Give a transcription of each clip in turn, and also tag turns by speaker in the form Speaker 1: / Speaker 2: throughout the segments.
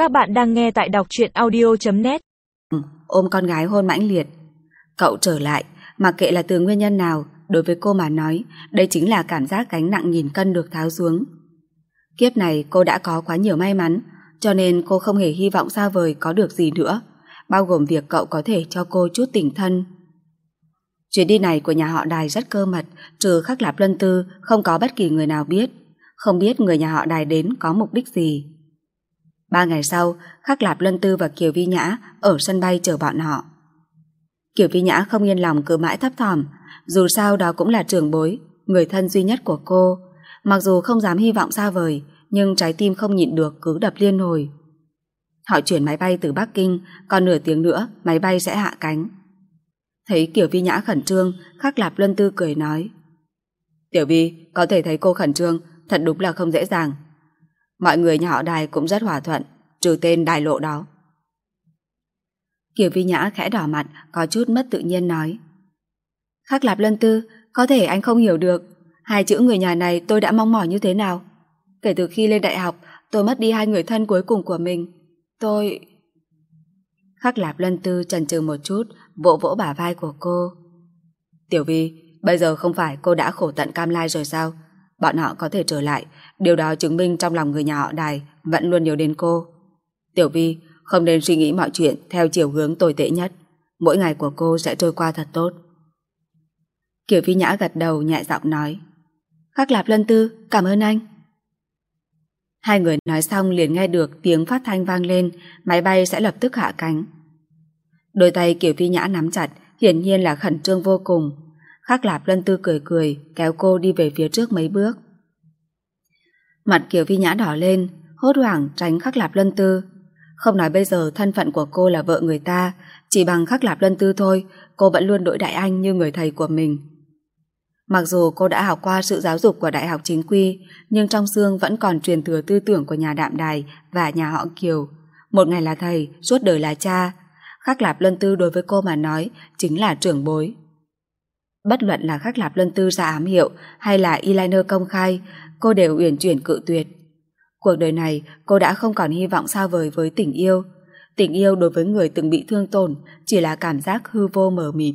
Speaker 1: Các bạn đang nghe tại đọc truyện audio.net.
Speaker 2: Ôm con gái hôn mãnh liệt. Cậu trở lại, mặc kệ là từ nguyên nhân nào, đối với cô mà nói, đây chính là cảm giác gánh nặng nghìn cân được tháo xuống. Kiếp này cô đã có quá nhiều may mắn, cho nên cô không hề hy vọng xa vời có được gì nữa, bao gồm việc cậu có thể cho cô chút tình thân. Chuyến đi này của nhà họ Đài rất cơ mật, trừ Khắc Lạp Luân Tư không có bất kỳ người nào biết, không biết người nhà họ Đài đến có mục đích gì. 3 ngày sau, Khắc Lạp Luân Tư và Kiều Vi Nhã ở sân bay chờ bọn họ. Kiều Vi Nhã không yên lòng cứ mãi thấp thỏm, dù sao đó cũng là trưởng bối, người thân duy nhất của cô. Mặc dù không dám hy vọng xa vời, nhưng trái tim không nhịn được cứ đập liên hồi. Họ chuyển máy bay từ Bắc Kinh, còn nửa tiếng nữa máy bay sẽ hạ cánh. Thấy Kiều Vi Nhã khẩn trương, Khắc Lạp Luân Tư cười nói: "Tiểu Vi, có thể thấy cô khẩn trương, thật đúng là không dễ dàng. Mọi người nhà họ Đài cũng rất hòa thuận, trừ tên Đài Lộ đó." Kiều Vi Nhã khẽ đỏ mặt, có chút mất tự nhiên nói: "Khắc Lạp Luân Tư, có thể anh không hiểu được, hai chữ người nhà này tôi đã mong mỏi như thế nào. Kể từ khi lên đại học, tôi mất đi hai người thân cuối cùng của mình. Tôi..." Khắc Lạp Luân Tư chần chừ một chút, vỗ vỗ bả vai của cô. "Tiểu Vi, bây giờ không phải cô đã khổ tận cam lai rồi sao? Bọn họ có thể trở lại, điều đó chứng minh trong lòng người nhà họ Đài vẫn luôn nhớ đến cô. Tiểu Vi, không nên suy nghĩ mọi chuyện theo chiều hướng tồi tệ nhất. Mỗi ngày của cô sẽ trôi qua thật tốt." Kiều Vi Nhã gật đầu nhẹ giọng nói: "Khắc Lạp Luân Tư, cảm ơn anh." Hai người nói xong liền nghe được tiếng phát thanh vang lên, máy bay sẽ lập tức hạ cánh. Đôi tay Kiều Vi Nhã nắm chặt, hiển nhiên là khẩn trương vô cùng. Khắc Lạp Luân Tư cười cười, kéo cô đi về phía trước mấy bước. Mặt Kiều Vi Nhã đỏ lên, hốt hoảng tránh Khắc Lạp Luân Tư. Không nói bây giờ thân phận của cô là vợ người ta, chỉ bằng Khắc Lạp Luân Tư thôi, cô vẫn luôn đối đãi anh như người thầy của mình. Mặc dù cô đã học qua sự giáo dục của đại học chính quy, nhưng trong xương vẫn còn truyền thừa tư tưởng của nhà Đạm Đài và nhà họ Kiều. Một ngày là thầy, suốt đời là cha. Khắc Lạp Luân Tư đối với cô mà nói chính là trưởng bối. Bất luận là Khắc Lạp Luân Tư ra ám hiệu hay là eyeliner công khai, cô đều uyển chuyển cự tuyệt. Cuộc đời này cô đã không còn hy vọng xa vời với tình yêu. Tình yêu đối với người từng bị thương tổn chỉ là cảm giác hư vô mờ mịt.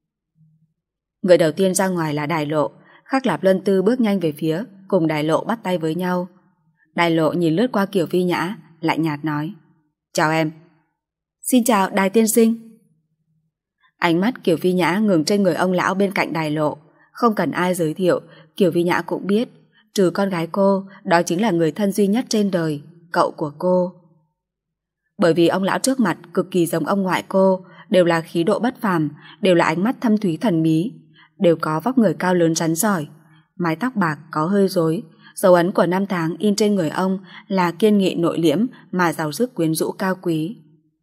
Speaker 2: Người đầu tiên ra ngoài là Đài Lộ. Khắc Lạp Luân Tư bước nhanh về phía, cùng Đài Lộ bắt tay với nhau. Đài Lộ nhìn lướt qua Kiều Vi Nhã, lạnh nhạt nói: "Chào em." "Xin chào Đài tiên sinh." Ánh mắt Kiều Vi Nhã ngừng trên người ông lão bên cạnh Đài Lộ. Không cần ai giới thiệu, Kiều Vi Nhã cũng biết, trừ con gái cô, đó chính là người thân duy nhất trên đời, cậu của cô. Bởi vì ông lão trước mặt cực kỳ giống ông ngoại cô, đều là khí độ bất phàm, đều là ánh mắt thâm thúy thần bí, đều có vóc người cao lớn rắn rỏi, mái tóc bạc có hơi rối, dấu ấn của năm tháng in trên người ông là kiên nghị nội liễm mà giàu sức quyến rũ cao quý.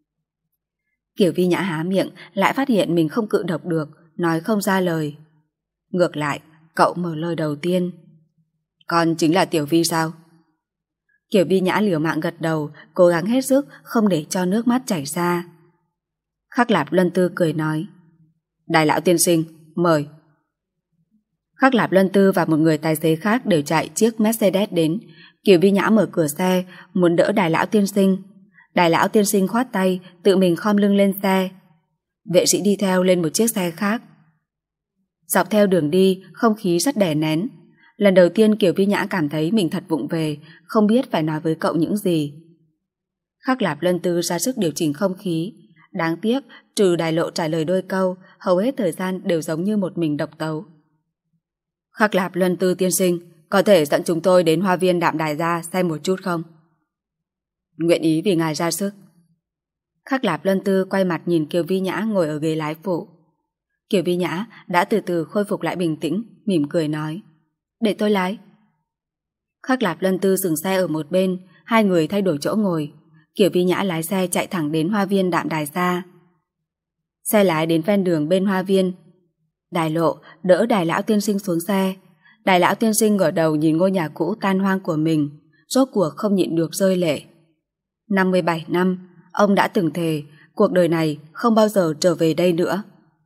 Speaker 2: Kiều Vi Nhã há miệng lại phát hiện mình không cự độc được, nói không ra lời. Ngược lại, cậu mở lời đầu tiên: "Con chính là Tiểu Vi sao?" Kiều Vi Nhã liều mạng gật đầu, cố gắng hết sức không để cho nước mắt chảy ra. Khắc Lạp Luân Tư cười nói: "Đài lão tiên sinh, mời." Khắc Lạp Luân Tư và một người tài xế khác đều chạy chiếc Mercedes đến. Kiều Vi Nhã mở cửa xe, muốn đỡ Đài lão tiên sinh. Đài lão tiên sinh khoát tay, tự mình khom lưng lên xe. Vệ sĩ đi theo lên một chiếc xe khác. Dọc theo đường đi, không khí rất đè nén. Lần đầu tiên Kiều Vi Nhã cảm thấy mình thật vụng về, không biết phải nói với cậu những gì. Khắc Lạp Luân Tư ra sức điều chỉnh không khí. Đáng tiếc, trừ Đài Lộ trả lời đôi câu, hầu hết thời gian đều giống như một mình độc tấu. "Khắc Lạp Luân Tư tiên sinh, có thể dẫn chúng tôi đến hoa viên Đạm Đài ra xem một chút không?" "Nguyện ý vì ngài ra sức." Khắc Lạp Luân Tư quay mặt nhìn Kiều Vi Nhã ngồi ở ghế lái phụ. Kiều Vi Nhã đã từ từ khôi phục lại bình tĩnh, mỉm cười nói: "Để tôi lái." Khắc Lạp Luân Tư dừng xe ở một bên, hai người thay đổi chỗ ngồi. Kiều Vi Nhã lái xe chạy thẳng đến hoa viên Đạm Đài ra. Xe lái đến ven đường bên hoa viên. Đài Lộ đỡ Đài lão tiên sinh xuống xe. Đài lão tiên sinh ngửa đầu nhìn ngôi nhà cũ tan hoang của mình, rốt cuộc không nhịn được rơi lệ. 57 năm, ông đã từng thề cuộc đời này không bao giờ trở về đây nữa.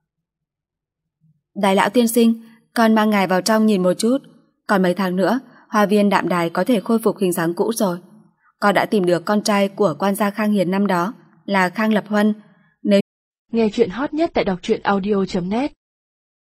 Speaker 2: "Đài lão tiên sinh, con mang ngài vào trong nhìn một chút. Còn mấy tháng nữa, hoa viên Đạm Đài có thể khôi phục hình dáng cũ rồi. Con đã tìm được con trai của quan gia Khang Hiền năm đó, là Khang Lập Huân.
Speaker 3: Nghe chuyện hot nhất tại đọc truyện audio.net